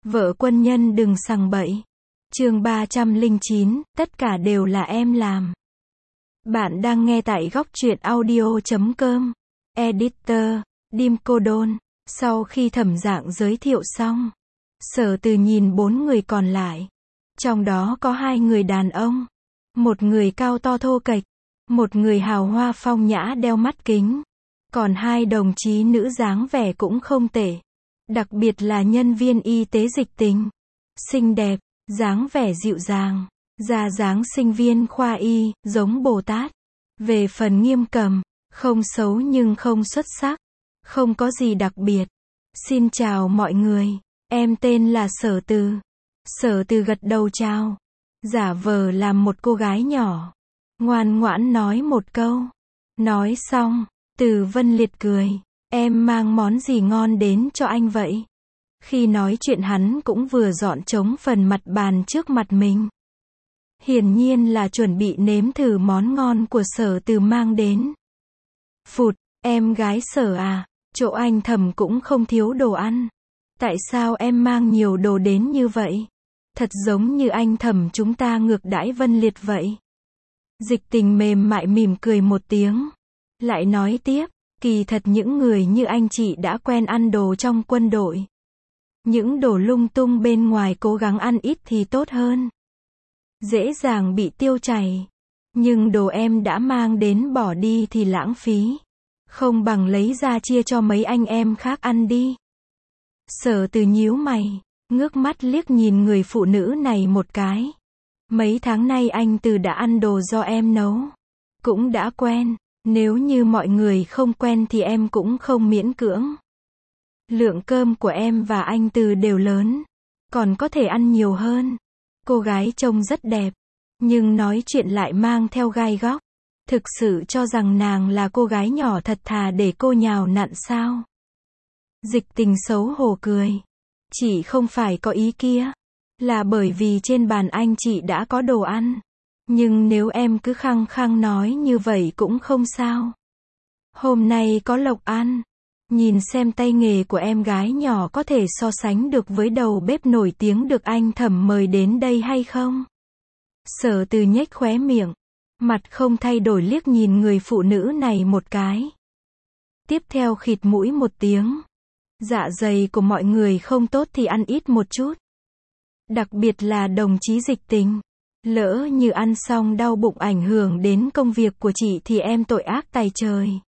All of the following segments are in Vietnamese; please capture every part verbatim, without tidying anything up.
Vợ quân nhân đừng sằng bậy. Chương ba trăm lẻ chín, tất cả đều là em làm. Bạn đang nghe tại góc truyện audio chấm com. Editor, Dim Cô Đôn. Sau khi Thẩm Dạng giới thiệu xong, Sở Từ nhìn bốn người còn lại. Trong đó có hai người đàn ông. Một người cao to thô kệch. Một người hào hoa phong nhã đeo mắt kính. Còn hai đồng chí nữ dáng vẻ cũng không tệ. Đặc biệt là nhân viên y tế Dịch Tình. Xinh đẹp, dáng vẻ dịu dàng. Da dáng sinh viên khoa y, giống Bồ Tát. Về phần Nghiêm Cầm, không xấu nhưng không xuất sắc. Không có gì đặc biệt. Xin chào mọi người. Em tên là Sở Từ. Sở Từ gật đầu chào. Giả vờ làm một cô gái nhỏ. Ngoan ngoãn nói một câu. Nói xong, Từ Vân Liệt cười. Em mang món gì ngon đến cho anh vậy? Khi nói chuyện hắn cũng vừa dọn trống phần mặt bàn trước mặt mình. Hiển nhiên là chuẩn bị nếm thử món ngon của Sở Từ mang đến. Phụt, em gái Sở à, chỗ anh Thẩm cũng không thiếu đồ ăn. Tại sao em mang nhiều đồ đến như vậy? Thật giống như anh Thẩm chúng ta ngược đãi Vân Liệt vậy. Dịch Tình mềm mại mỉm cười một tiếng. Lại nói tiếp, kỳ thật những người như anh chị đã quen ăn đồ trong quân đội. Những đồ lung tung bên ngoài cố gắng ăn ít thì tốt hơn. Dễ dàng bị tiêu chảy. Nhưng đồ em đã mang đến bỏ đi thì lãng phí. Không bằng lấy ra chia cho mấy anh em khác ăn đi. Sở Từ nhíu mày, ngước mắt liếc nhìn người phụ nữ này một cái. Mấy tháng nay anh Từ đã ăn đồ do em nấu. Cũng đã quen, nếu như mọi người không quen thì em cũng không miễn cưỡng. Lượng cơm của em và anh Từ đều lớn. Còn có thể ăn nhiều hơn. Cô gái trông rất đẹp. Nhưng nói chuyện lại mang theo gai góc. Thực sự cho rằng nàng là cô gái nhỏ thật thà để cô nhào nặn sao? Dịch Tình xấu hổ cười. Chị không phải có ý kia. Là bởi vì trên bàn anh chị đã có đồ ăn. Nhưng nếu em cứ khăng khăng nói như vậy cũng không sao. Hôm nay có lộc ăn. Nhìn xem tay nghề của em gái nhỏ có thể so sánh được với đầu bếp nổi tiếng được anh Thẩm mời đến đây hay không? Sở Từ nhếch khóe miệng. Mặt không thay đổi liếc nhìn người phụ nữ này một cái. Tiếp theo khịt mũi một tiếng. Dạ dày của mọi người không tốt thì ăn ít một chút. Đặc biệt là đồng chí Dịch Tình. Lỡ như ăn xong đau bụng ảnh hưởng đến công việc của chị thì em tội ác tày trời.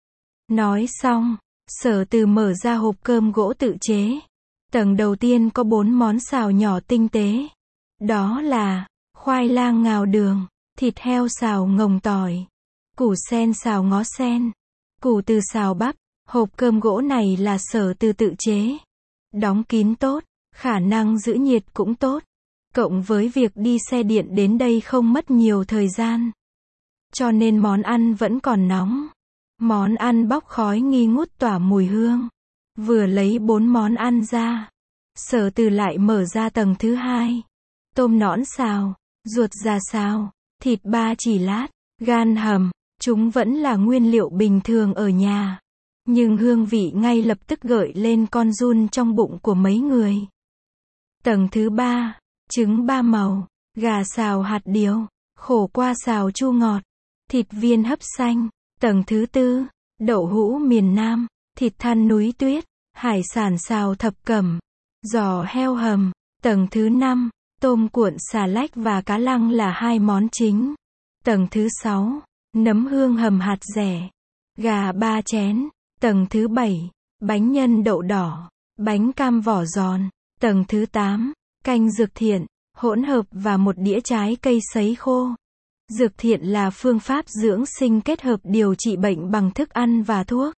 Nói xong, Sở Từ mở ra hộp cơm gỗ tự chế. Tầng đầu tiên có bốn món xào nhỏ tinh tế. Đó là khoai lang ngào đường, thịt heo xào ngồng tỏi, củ sen xào ngó sen, củ từ xào bắp. Hộp cơm gỗ này là Sở Từ tự chế. Đóng kín tốt, khả năng giữ nhiệt cũng tốt. Cộng với việc đi xe điện đến đây không mất nhiều thời gian. Cho nên món ăn vẫn còn nóng. Món ăn bốc khói nghi ngút tỏa mùi hương. Vừa lấy bốn món ăn ra, Sở Từ lại mở ra tầng thứ hai. Tôm nõn xào, ruột già xào, thịt ba chỉ lát, gan hầm. Chúng vẫn là nguyên liệu bình thường ở nhà. Nhưng hương vị ngay lập tức gợi lên con giun trong bụng của mấy người. Tầng thứ ba, trứng ba màu, gà xào hạt điều, khổ qua xào chua ngọt, thịt viên hấp xanh. Tầng thứ tư, đậu hũ miền Nam, thịt than núi tuyết, hải sản xào thập cẩm, giò heo hầm. Tầng thứ năm, tôm cuộn xà lách và cá lăng là hai món chính. Tầng thứ sáu, nấm hương hầm hạt dẻ, gà ba chén. Tầng thứ bảy, bánh nhân đậu đỏ, bánh cam vỏ giòn. Tầng thứ tám, canh dược thiện, hỗn hợp và một đĩa trái cây sấy khô. Dược thiện là phương pháp dưỡng sinh kết hợp điều trị bệnh bằng thức ăn và thuốc.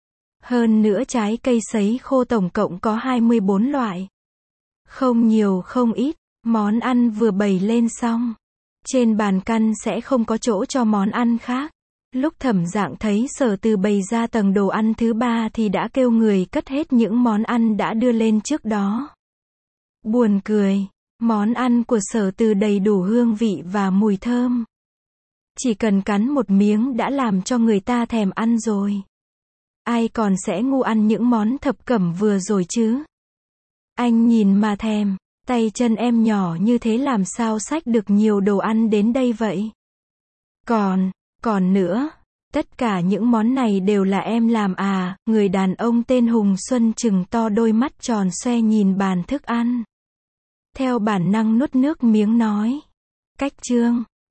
Hơn nữa trái cây sấy khô tổng cộng có hai mươi bốn loại. Không nhiều không ít, món ăn vừa bày lên xong. Trên bàn căn sẽ không có chỗ cho món ăn khác. Lúc Thẩm Dạng thấy Sở Từ bày ra tầng đồ ăn thứ ba thì đã kêu người cất hết những món ăn đã đưa lên trước đó. Buồn cười, món ăn của Sở Từ đầy đủ hương vị và mùi thơm. Chỉ cần cắn một miếng đã làm cho người ta thèm ăn rồi. Ai còn sẽ ngu ăn những món thập cẩm vừa rồi chứ? Anh nhìn mà thèm, tay chân em nhỏ như thế làm sao xách được nhiều đồ ăn đến đây vậy? Còn, còn nữa, tất cả những món này đều là em làm à? Người đàn ông tên Hùng Xuân trừng to đôi mắt tròn xoe nhìn bàn thức ăn. Theo bản năng nuốt nước miếng nói. Cách chương